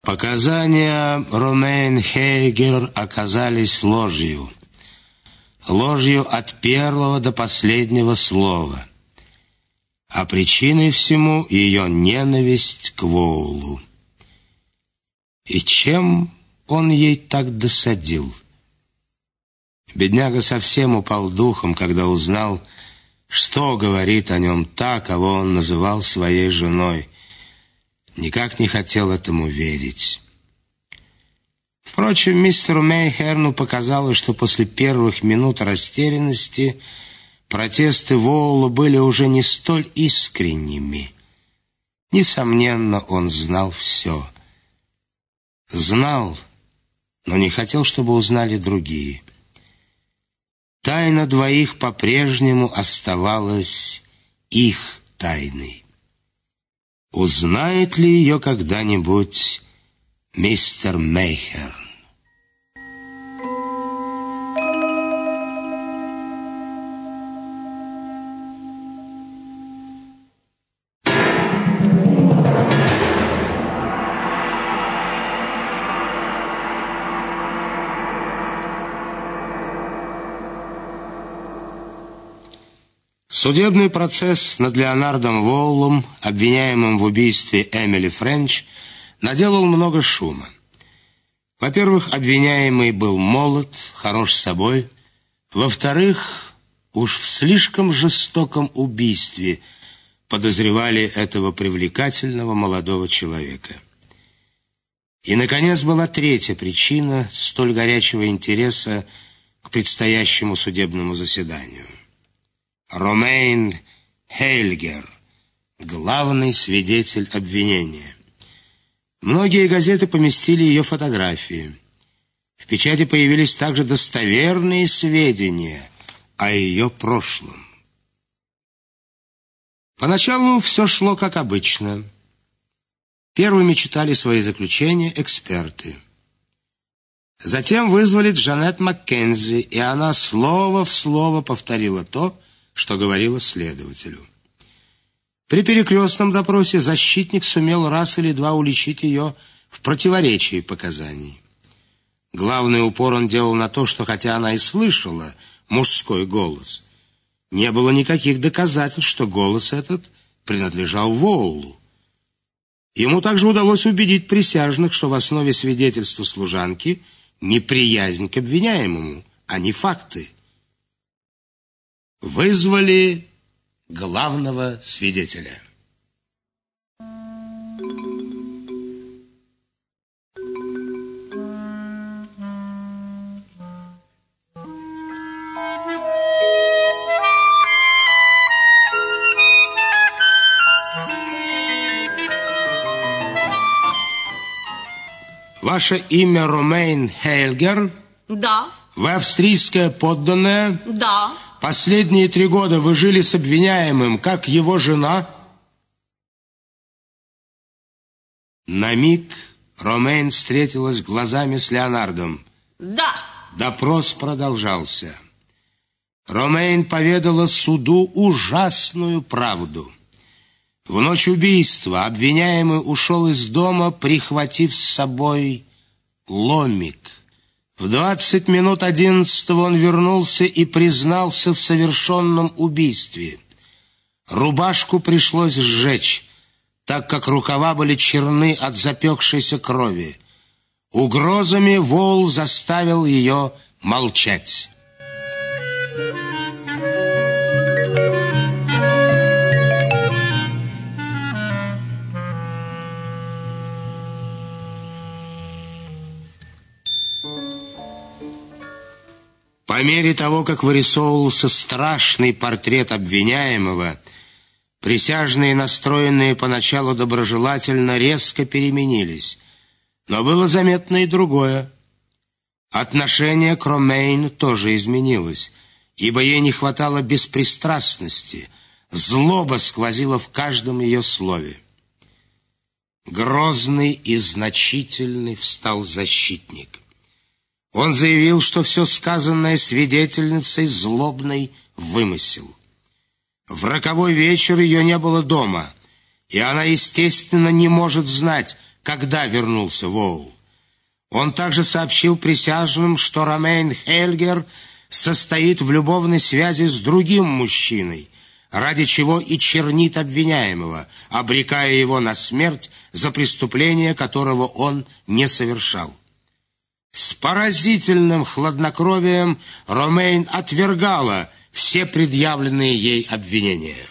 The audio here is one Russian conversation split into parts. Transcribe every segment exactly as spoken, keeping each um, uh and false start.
Показания Ромейн Хейлгер оказались ложью. Ложью от первого до последнего слова. А причиной всему ее ненависть к Воулу. И чем он ей так досадил? Бедняга совсем упал духом, когда узнал, что говорит о нем та, кого он называл своей женой. Никак не хотел этому верить. Впрочем, мистеру Мейхерну показалось, что после первых минут растерянности протесты Воула были уже не столь искренними. Несомненно, он знал все. Знал, но не хотел, чтобы узнали другие. Тайна двоих по-прежнему оставалась их тайной. Узнает ли ее когда-нибудь мистер Мейхерн? Судебный процесс над Леонардом Воулом, обвиняемым в убийстве Эмили Френч, наделал много шума. Во-первых, обвиняемый был молод, хорош собой. Во-вторых, уж в слишком жестоком убийстве подозревали этого привлекательного молодого человека. И, наконец, была третья причина столь горячего интереса к предстоящему судебному заседанию. Ромейн Хейлгер, главный свидетель обвинения. Многие газеты поместили ее фотографии. В печати появились также достоверные сведения о ее прошлом. Поначалу все шло как обычно. Первыми читали свои заключения эксперты. Затем вызвали Джанет Маккензи, и она слово в слово повторила то, что говорила следователю. При перекрестном допросе защитник сумел раз или два уличить ее в противоречии показаний. Главный упор он делал на то, что хотя она и слышала мужской голос, не было никаких доказательств, что голос этот принадлежал Воулу. Ему также удалось убедить присяжных, что в основе свидетельства служанки неприязнь к обвиняемому, а не факты. Вызвали главного свидетеля. Ваше имя Ромейн Хейлгер? Да. Вы австрийская подданная? Да. Последние три года вы жили с обвиняемым, как его жена? На миг Ромейн встретилась глазами с Леонардом. Да. Допрос продолжался. Ромейн поведала суду ужасную правду. В ночь убийства обвиняемый ушел из дома, прихватив с собой ломик. В двадцать минут одиннадцатого он вернулся и признался в совершенном убийстве. Рубашку пришлось сжечь, так как рукава были черны от запекшейся крови. Угрозами Воул заставил ее молчать. По мере того, как вырисовывался страшный портрет обвиняемого, присяжные, настроенные поначалу доброжелательно, резко переменились. Но было заметно и другое. Отношение к Ромейн тоже изменилось, ибо ей не хватало беспристрастности, злоба сквозила в каждом ее слове. Грозный и значительный встал защитник. Он заявил, что все сказанное свидетельницей злобный вымысел. В роковой вечер ее не было дома, и она, естественно, не может знать, когда вернулся Воул. Он также сообщил присяжным, что Ромейн Хельгер состоит в любовной связи с другим мужчиной, ради чего и чернит обвиняемого, обрекая его на смерть за преступление, которого он не совершал. С поразительным хладнокровием Ромейн отвергала все предъявленные ей обвинения.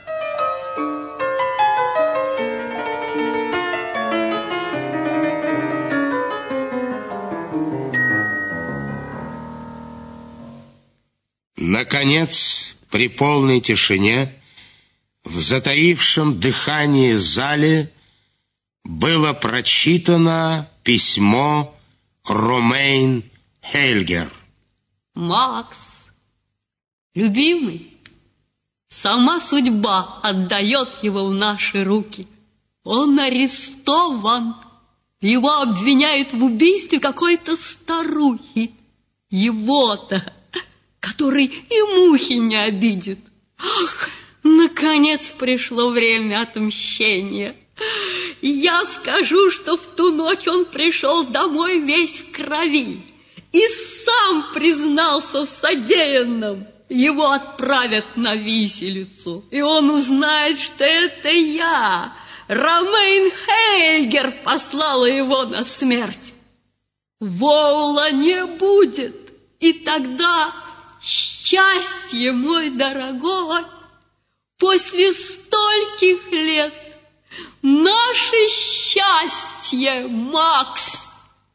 Наконец, при полной тишине, в затаившем дыхании зале было прочитано письмо Ромейн Хельгер. Макс, любимый, сама судьба отдает его в наши руки. Он арестован. Его обвиняют в убийстве какой-то старухи. Его-то, который и мухи не обидит. Ах, наконец пришло время отмщения. Я скажу, что в ту ночь он пришел домой весь в крови и сам признался в содеянном. Его отправят на виселицу, и он узнает, что это я, Ромейн Хельгер, послала его на смерть. Воула не будет, и тогда счастье, мой дорогой, после стольких лет, наше счастье, Макс.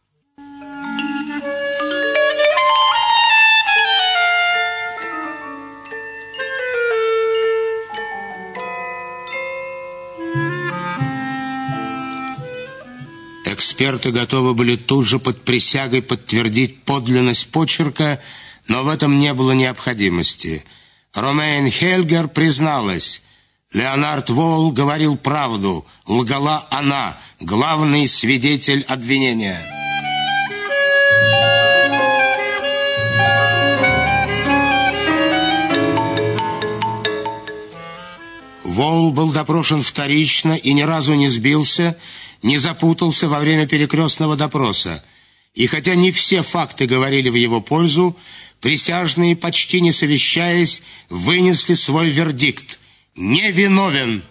Эксперты готовы были тут же под присягой подтвердить подлинность почерка, но в этом не было необходимости. Ромейн Хельгер призналась. Леонард Воул говорил правду, лгала она, главный свидетель обвинения. Воул был допрошен вторично и ни разу не сбился, не запутался во время перекрестного допроса. И хотя не все факты говорили в его пользу, присяжные, почти не совещаясь, вынесли свой вердикт: невиновен.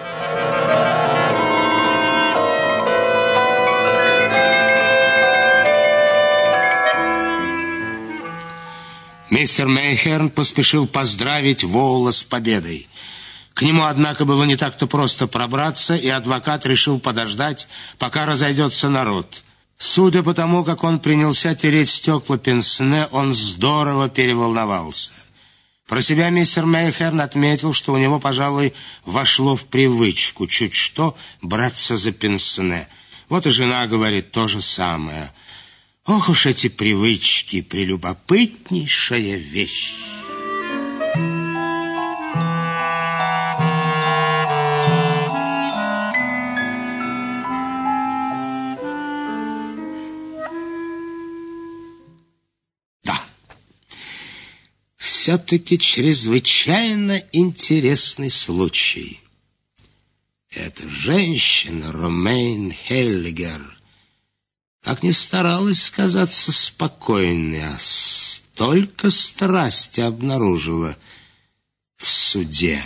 Мистер Мейхерн поспешил поздравить Воула с победой. К нему, однако, было не так-то просто пробраться, и адвокат решил подождать, пока разойдется народ. Судя по тому, как он принялся тереть стекла пенсне, он здорово переволновался. Про себя мистер Мейхерн отметил, что у него, пожалуй, вошло в привычку чуть что браться за пенсне. Вот и жена говорит то же самое. Ох уж эти привычки, прелюбопытнейшая вещь. Все-таки чрезвычайно интересный случай. Эта женщина, Ромейн Хельгер, как ни старалась казаться спокойной, а столько страсти обнаружила в суде.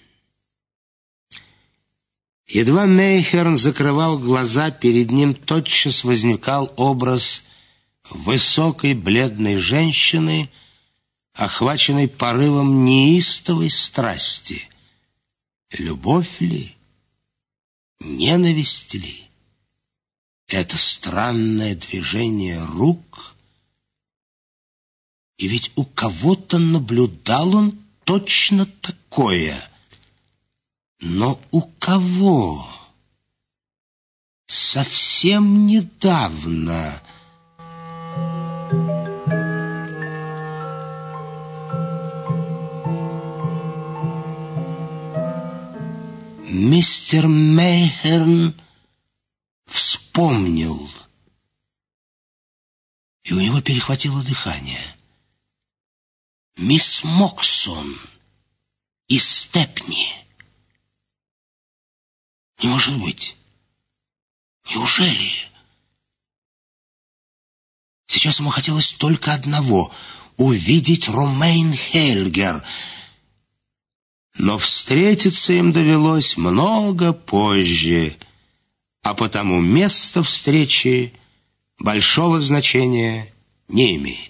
Едва Мейхерн закрывал глаза, перед ним тотчас возникал образ высокой бледной женщины, охваченной порывом неистовой страсти. Любовь ли? Ненависть ли? Это странное движение рук? И ведь у кого-то наблюдал он точно такое. Но у кого? Совсем недавно... Мистер Мейхерн вспомнил, и у него перехватило дыхание. Мисс Моксон из Степни. Не может быть. Неужели? Сейчас ему хотелось только одного — увидеть Ромейн Хельгер. Но встретиться им довелось много позже, а потому место встречи большого значения не имеет.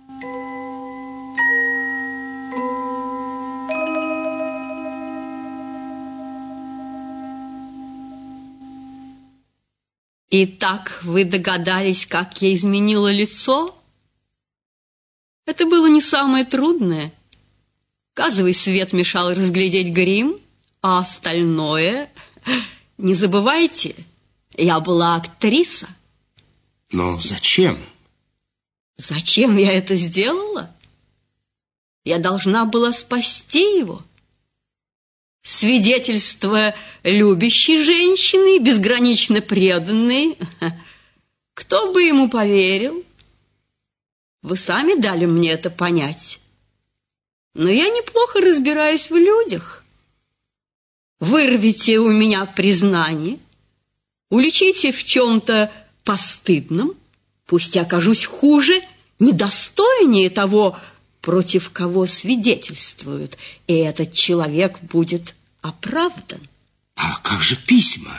Итак, вы догадались, как я изменила лицо? Это было не самое трудное. Газовый свет мешал разглядеть грим, а остальное... Не забывайте, я была актриса. Но зачем? Зачем я это сделала? Я должна была спасти его. Свидетельство любящей женщины, безгранично преданной. Кто бы ему поверил? Вы сами дали мне это понять. Но я неплохо разбираюсь в людях. Вырвите у меня признание, уличите в чем-то постыдном, пусть я окажусь хуже, недостойнее того, против кого свидетельствуют, и этот человек будет оправдан. А как же письма?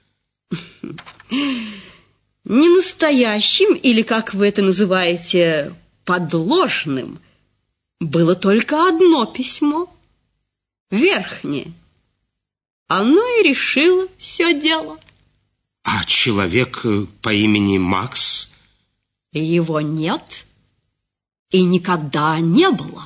Не настоящим, или, как вы это называете, подложным, было только одно письмо, верхнее. Оно и решило все дело. А человек по имени Макс? Его нет и никогда не было.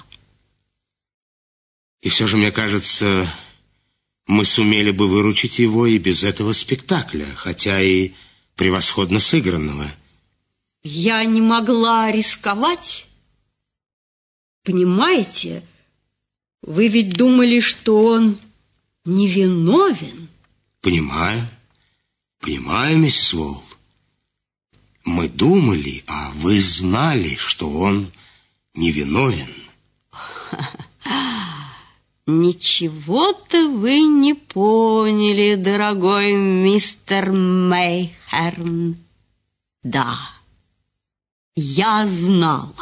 И все же, мне кажется, мы сумели бы выручить его и без этого спектакля, хотя и превосходно сыгранного. Я не могла рисковать. Понимаете, вы ведь думали, что он невиновен. Понимаю, понимаю, миссис Уолл. Мы думали, а вы знали, что он невиновен. Ничего-то вы не поняли, дорогой мистер Мейхерн. Да, я знала.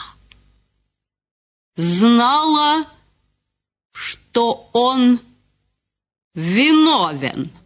Знала, что он виновен.